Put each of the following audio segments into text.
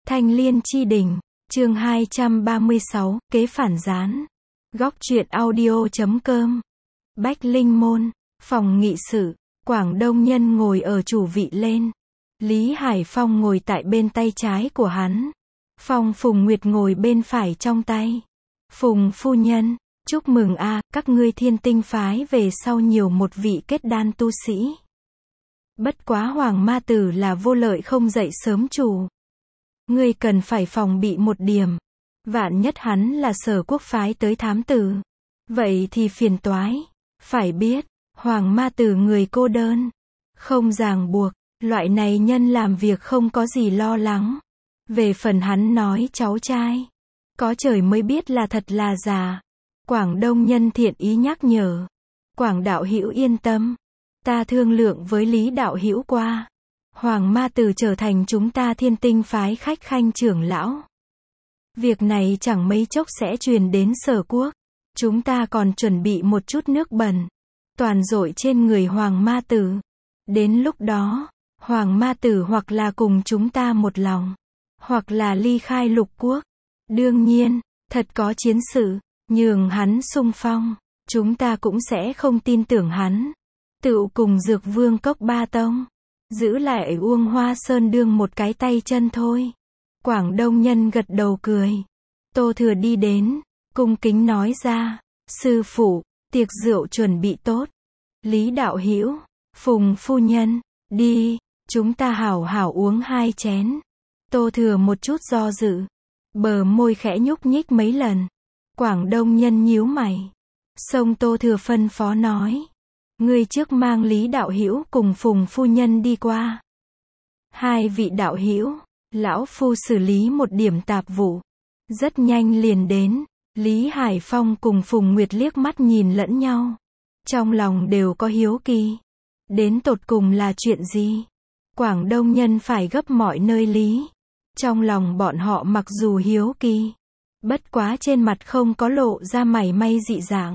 Thanh Liên Chi Đình, chương 236, kế phản gián. Góc truyện audio.com. Bách Linh Môn, phòng nghị sự, Quảng Đông Nhân ngồi ở chủ vị lên. Lý Hải Phong ngồi tại bên tay trái của hắn. Phùng Nguyệt ngồi bên phải trong tay. Phùng phu nhân, chúc mừng a, các ngươi Thiên Tinh phái về sau nhiều một vị kết đan tu sĩ. Bất quá Hoàng Ma Tử là vô lợi không dậy sớm chủ. Ngươi cần phải phòng bị một điểm. Vạn nhất hắn là Sở Quốc phái tới thám tử. Vậy thì phiền toái. Phải biết, Hoàng Ma Tử người cô đơn. Không ràng buộc, loại này nhân làm việc không có gì lo lắng. Về phần hắn nói cháu trai. Có trời mới biết là thật là giả. Quảng Đông Nhân thiện ý nhắc nhở. Quảng đạo hữu yên tâm. Ta thương lượng với Lý đạo hữu qua. Hoàng Ma Tử trở thành chúng ta Thiên Tinh phái khách khanh trưởng lão. Việc này chẳng mấy chốc sẽ truyền đến Sở Quốc. Chúng ta còn chuẩn bị một chút nước bẩn. Toàn dội trên người Hoàng Ma Tử. Đến lúc đó, Hoàng Ma Tử hoặc là cùng chúng ta một lòng. Hoặc là ly khai Lục Quốc. Đương nhiên, thật có chiến sự, nhường hắn xung phong. Chúng ta cũng sẽ không tin tưởng hắn. Tựu cùng Dược Vương Cốc Ba Tông. Giữ lại Uông Hoa Sơn đương một cái tay chân thôi. Quảng Đông Nhân gật đầu cười. Tô Thừa đi đến, cung kính nói ra. Sư phụ, tiệc rượu chuẩn bị tốt. Lý đạo hữu, Phùng phu nhân, đi, chúng ta hảo hảo uống 2 chén. Tô Thừa một chút do dự. Bờ môi khẽ nhúc nhích mấy lần. Quảng Đông Nhân nhíu mày. Xông Tô Thừa phân phó nói. Ngươi trước mang Lý đạo hữu cùng Phùng phu nhân đi qua. 2 vị đạo hữu, lão phu xử lý một điểm tạp vụ. Rất nhanh liền đến. Lý Hải Phong cùng Phùng Nguyệt liếc mắt nhìn lẫn nhau. Trong lòng đều có hiếu kỳ. Đến tột cùng là chuyện gì? Quảng Đông Nhân phải gấp mọi nơi lý. Trong lòng bọn họ mặc dù hiếu kỳ. Bất quá trên mặt không có lộ ra mảy may dị dạng.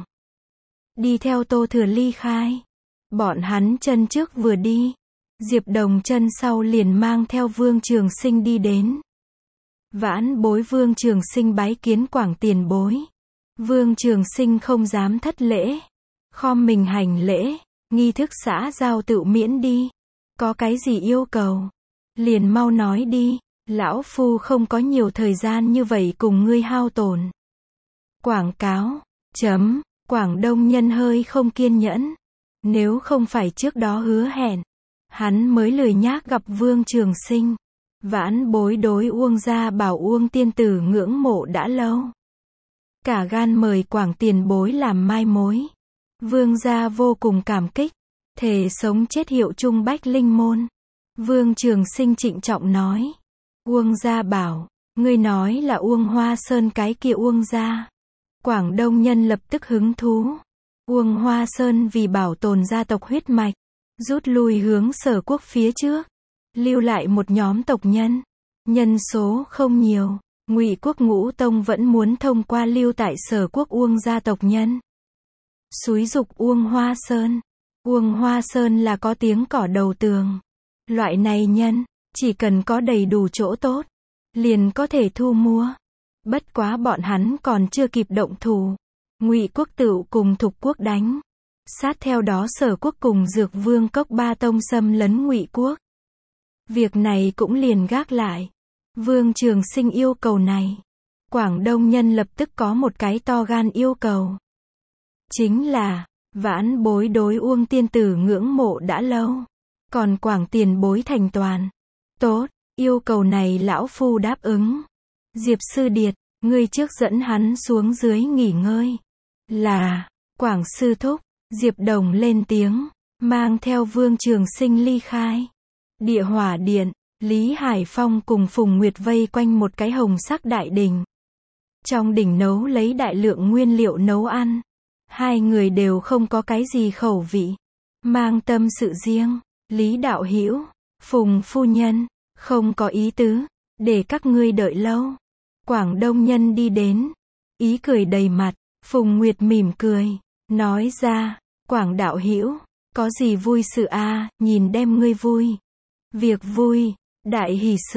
Đi theo Tô Thừa ly khai. Bọn hắn chân trước vừa đi. Diệp Đồng chân sau liền mang theo Vương Trường Sinh đi đến. Vãn bối Vương Trường Sinh bái kiến Quảng tiền bối. Vương Trường Sinh không dám thất lễ. Khom mình hành lễ. Nghi thức xã giao tự miễn đi. Có cái gì yêu cầu? Liền mau nói đi. Lão phu không có nhiều thời gian như vậy cùng ngươi hao tổn. Quảng cáo. Quảng Đông Nhân hơi không kiên nhẫn. Nếu không phải trước đó hứa hẹn, hắn mới lười nhác gặp Vương Trường Sinh. Vãn bối đối Uông gia bảo Uông tiên tử ngưỡng mộ đã lâu. Cả gan mời Quảng tiền bối làm mai mối. Vương gia vô cùng cảm kích. Thề sống chết hiệu chung Bách Linh Môn. Vương Trường Sinh trịnh trọng nói. Uông gia bảo, ngươi nói là Uông Hoa Sơn cái kia Uông gia. Quảng Đông Nhân lập tức hứng thú. Uông Hoa Sơn vì bảo tồn gia tộc huyết mạch, rút lui hướng Sở Quốc phía trước, lưu lại một nhóm tộc nhân. Nhân số không nhiều, Ngụy Quốc Ngũ Tông vẫn muốn thông qua lưu tại Sở Quốc Uông gia tộc nhân. Xúi giục Uông Hoa Sơn. Uông Hoa Sơn là có tiếng cỏ đầu tường. Loại này nhân, chỉ cần có đầy đủ chỗ tốt, liền có thể thu mua. Bất quá bọn hắn còn chưa kịp động thủ. Ngụy Quốc tựu cùng Thục Quốc đánh. Sát theo đó Sở Quốc cùng Dược Vương Cốc Ba Tông xâm lấn Ngụy Quốc. Việc này cũng liền gác lại. Vương Trường Sinh yêu cầu này. Quảng Đông Nhân lập tức có một cái to gan yêu cầu. Chính là, vãn bối đối Uông tiên tử ngưỡng mộ đã lâu. Còn Quảng tiền bối thành toàn. Tốt, yêu cầu này lão phu đáp ứng. Diệp Sư Điệt, ngươi trước dẫn hắn xuống dưới nghỉ ngơi. Là, Quảng sư thúc. Diệp Đồng lên tiếng, mang theo Vương Trường Sinh ly khai. Địa Hỏa Điện, Lý Hải Phong cùng Phùng Nguyệt vây quanh một cái hồng sắc đại đình. Trong đình nấu lấy đại lượng nguyên liệu nấu ăn. 2 người đều không có cái gì khẩu vị. Mang tâm sự riêng. Lý đạo hữu, Phùng phu nhân, không có ý tứ, để các ngươi đợi lâu. Quảng Đông Nhân đi đến, ý cười đầy mặt. Phùng Nguyệt mỉm cười, nói ra, Quảng đạo hữu, có gì vui sự a, nhìn đem ngươi vui. Việc vui, đại hỷ sự,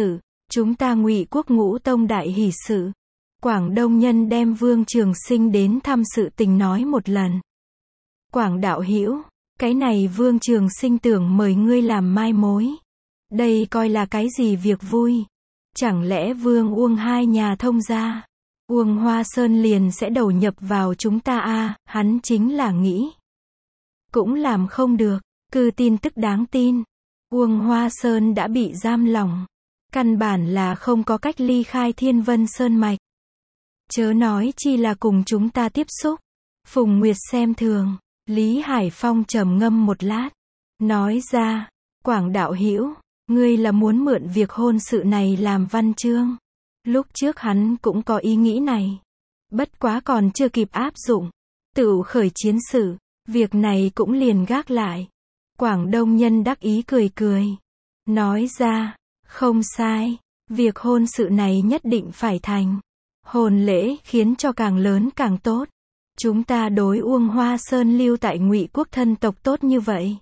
Chúng ta Ngụy Quốc Ngũ Tông đại hỷ sự. Quảng Đông nhân đem Vương Trường Sinh đến thăm sự tình nói một lần. Quảng đạo hữu, cái này Vương Trường Sinh tưởng mời ngươi làm mai mối. Đây coi là cái gì việc vui? Chẳng lẽ Vương Uông hai nhà thông gia? Uông Hoa Sơn liền sẽ đầu nhập vào chúng ta à, hắn chính là nghĩ. Cũng làm không được, cứ tin tức đáng tin. Uông Hoa Sơn đã bị giam lỏng. Căn bản là không có cách ly khai Thiên Vân Sơn mạch. Chớ nói chi là cùng chúng ta tiếp xúc. Phùng Nguyệt xem thường. Lý Hải Phong trầm ngâm một lát. Nói ra, Quảng đạo hữu, ngươi là muốn mượn việc hôn sự này làm văn chương. Lúc trước hắn cũng có ý nghĩ này. Bất quá còn chưa kịp áp dụng. Tựu khởi chiến sự, việc này cũng liền gác lại. Quảng Đông nhân đắc ý cười cười. Nói ra, không sai, việc hôn sự này nhất định phải thành. Hôn lễ khiến cho càng lớn càng tốt. Chúng ta đối Uông Hoa Sơn lưu tại Ngụy Quốc thân tộc tốt như vậy.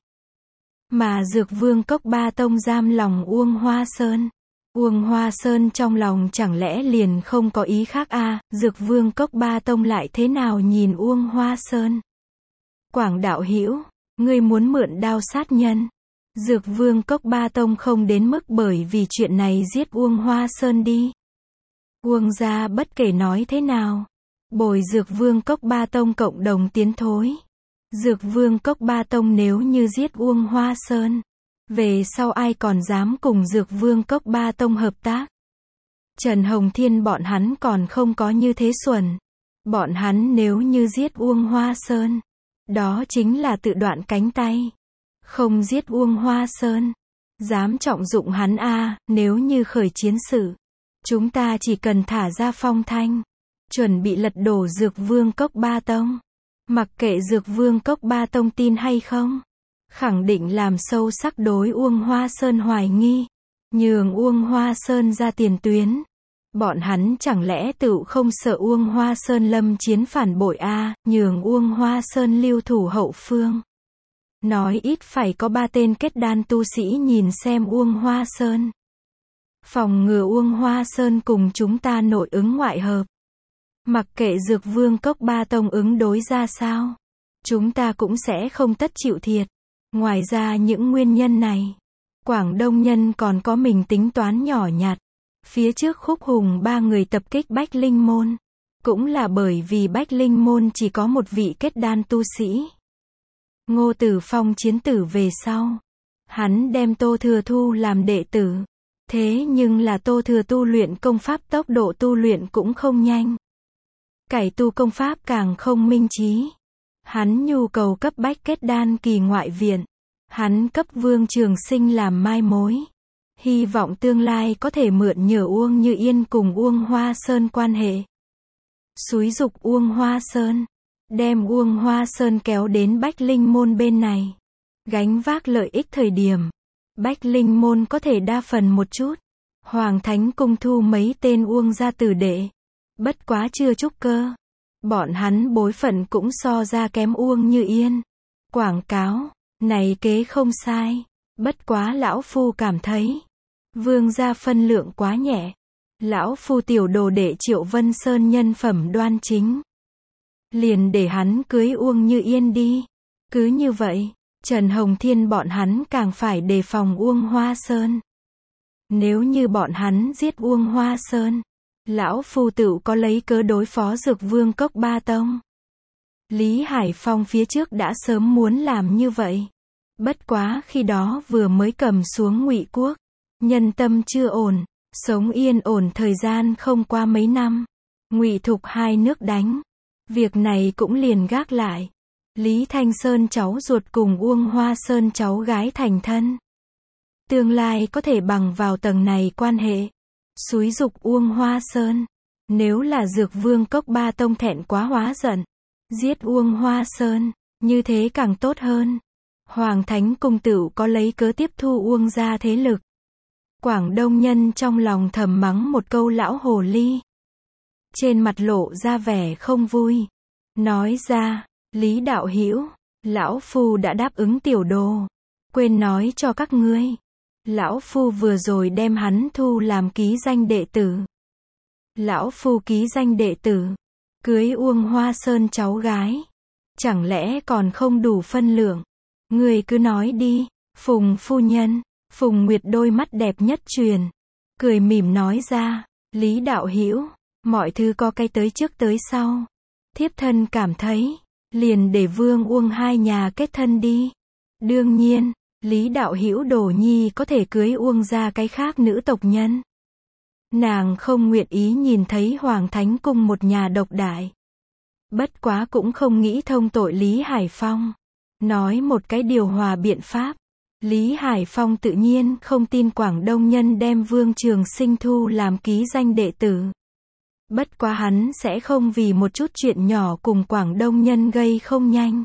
Mà Dược Vương Cốc Ba Tông giam lòng Uông Hoa Sơn. Uông Hoa Sơn trong lòng chẳng lẽ liền không có ý khác à, Dược Vương Cốc Ba Tông lại thế nào nhìn Uông Hoa Sơn? Quảng đạo hữu, ngươi muốn mượn đao sát nhân. Dược Vương Cốc Ba Tông không đến mức bởi vì chuyện này giết Uông Hoa Sơn đi. Uông gia bất kể nói thế nào, bồi Dược Vương Cốc Ba Tông cộng đồng tiến thối. Dược Vương Cốc Ba Tông nếu như giết Uông Hoa Sơn, về sau ai còn dám cùng Dược Vương Cốc Ba Tông hợp tác? Trần Hồng Thiên bọn hắn còn không có như thế xuẩn. Bọn hắn nếu như giết Uông Hoa Sơn, đó chính là tự đoạn cánh tay. Không giết Uông Hoa Sơn, dám trọng dụng hắn à, nếu như khởi chiến sự, chúng ta chỉ cần thả ra Phong Thanh, chuẩn bị lật đổ Dược Vương Cốc Ba Tông. Mặc kệ Dược Vương Cốc Ba Tông tin hay không, khẳng định làm sâu sắc đối Uông Hoa Sơn hoài nghi, nhường Uông Hoa Sơn ra tiền tuyến. Bọn hắn chẳng lẽ tự không sợ Uông Hoa Sơn lâm chiến phản bội à, nhường Uông Hoa Sơn lưu thủ hậu phương. Nói ít phải có 3 tên kết đan tu sĩ nhìn xem Uông Hoa Sơn. Phòng ngừa Uông Hoa Sơn cùng chúng ta nội ứng ngoại hợp. Mặc kệ Dược Vương Cốc Ba Tông ứng đối ra sao, chúng ta cũng sẽ không tất chịu thiệt. Ngoài ra những nguyên nhân này, Quảng Đông nhân còn có mình tính toán nhỏ nhặt. Phía trước Khúc Hùng 3 người tập kích Bách Linh Môn, cũng là bởi vì Bách Linh Môn chỉ có một vị kết đan tu sĩ. Ngô Tử Phong chiến tử về sau, hắn đem Tô Thừa thu làm đệ tử. Thế nhưng là Tô Thừa tu luyện công pháp tốc độ tu luyện cũng không nhanh. Cải tu công pháp càng không minh trí. Hắn nhu cầu cấp bách kết đan kỳ ngoại viện. Hắn cấp Vương Trường Sinh làm mai mối. Hy vọng tương lai có thể mượn nhờ Uông Như Yên cùng Uông Hoa Sơn quan hệ. Xúi giục Uông Hoa Sơn, đem Uông Hoa Sơn kéo đến Bách Linh Môn bên này. Gánh vác lợi ích thời điểm, Bách Linh Môn có thể đa phần một chút. Hoàng Thánh Cung thu mấy tên Uông gia tử đệ. Bất quá chưa trúc cơ. Bọn hắn bối phận cũng so ra kém Uông Như Yên. Quảng cáo, này kế không sai. Bất quá lão phu cảm thấy, Vương gia phân lượng quá nhẹ. Lão phu tiểu đồ đệ Triệu Vân Sơn nhân phẩm đoan chính. Liền để hắn cưới Uông Như Yên đi. Cứ như vậy, Trần Hồng Thiên bọn hắn càng phải đề phòng Uông Hoa Sơn. Nếu như bọn hắn giết Uông Hoa Sơn, lão phu tự có lấy cớ đối phó Dược Vương Cốc Ba Tông. Lý Hải Phong phía trước đã sớm muốn làm như vậy. Bất quá khi đó vừa mới cầm xuống Ngụy Quốc, nhân tâm chưa ổn, sống yên ổn thời gian không qua mấy năm. Ngụy Thục hai nước đánh, việc này cũng liền gác lại. Lý Thanh Sơn cháu ruột cùng Uông Hoa Sơn cháu gái thành thân. Tương lai có thể bằng vào tầng này quan hệ. Xúi giục Uông Hoa Sơn. Nếu là Dược Vương Cốc Ba Tông thẹn quá hóa giận, giết Uông Hoa Sơn, như thế càng tốt hơn. Hoàng Thánh Cung tự có lấy cớ tiếp thu Uông gia thế lực. Quảng Đông nhân trong lòng thầm mắng một câu lão hồ ly. Trên mặt lộ ra vẻ không vui. Nói ra, Lý đạo hữu, lão phu đã đáp ứng tiểu đồ. Quên nói cho các ngươi. Lão Phu vừa rồi đem hắn thu làm ký danh đệ tử. Lão Phu ký danh đệ tử, cưới Uông Hoa Sơn cháu gái. Chẳng lẽ còn không đủ phân lượng? Người cứ nói đi, Phùng phu nhân. Phùng Nguyệt đôi mắt đẹp nhất truyền, cười mỉm nói ra, Lý đạo hữu, mọi thứ có cái tới trước tới sau. Thiếp thân cảm thấy, liền để Vương Uông hai nhà kết thân đi. Đương nhiên, Lý đạo hữu Đổ Nhi có thể cưới Uông ra cái khác nữ tộc nhân. Nàng không nguyện ý nhìn thấy Hoàng Thánh Cung một nhà độc đại. Bất quá cũng không nghĩ thông tội Lý Hải Phong. Nói một cái điều hòa biện pháp. Lý Hải Phong tự nhiên không tin Quảng Đông nhân đem Vương Trường Sinh thu làm ký danh đệ tử. Bất quá hắn sẽ không vì một chút chuyện nhỏ cùng Quảng Đông nhân gây không nhanh.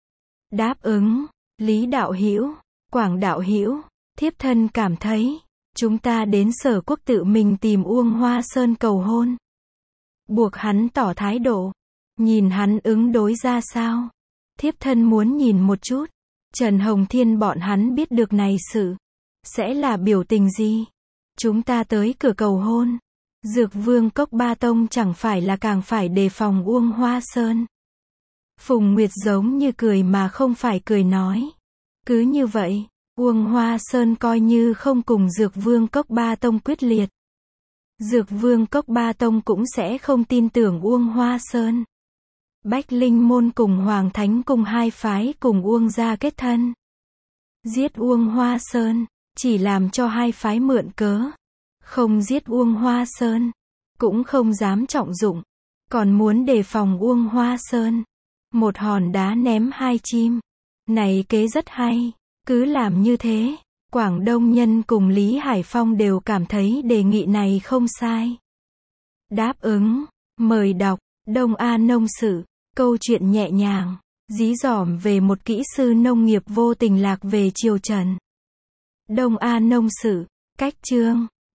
Đáp ứng, Lý đạo hữu, Quảng đạo hữu, thiếp thân cảm thấy, chúng ta đến Sở Quốc tự mình tìm Uông Hoa Sơn cầu hôn. Buộc hắn tỏ thái độ, nhìn hắn ứng đối ra sao. Thiếp thân muốn nhìn một chút, Trần Hồng Thiên bọn hắn biết được này sự, sẽ là biểu tình gì? Chúng ta tới cửa cầu hôn. Dược Vương Cốc Ba Tông chẳng phải là càng phải đề phòng Uông Hoa Sơn. Phùng Nguyệt giống như cười mà không phải cười nói. Cứ như vậy, Uông Hoa Sơn coi như không cùng Dược Vương Cốc Ba Tông quyết liệt. Dược Vương Cốc Ba Tông cũng sẽ không tin tưởng Uông Hoa Sơn. Bách Linh Môn cùng Hoàng Thánh Cung hai phái cùng Uông gia kết thân. Giết Uông Hoa Sơn, chỉ làm cho hai phái mượn cớ. Không giết Uông Hoa Sơn, cũng không dám trọng dụng, còn muốn đề phòng Uông Hoa Sơn. Một hòn đá ném hai chim. Này kế rất hay, cứ làm như thế. Quảng Đông nhân cùng Lý Hải Phong đều cảm thấy đề nghị này không sai. Đáp ứng, mời đọc, Đông A Nông Sự, câu chuyện nhẹ nhàng, dí dỏm về một kỹ sư nông nghiệp vô tình lạc về triều Trần. Đông A Nông Sự, cách chương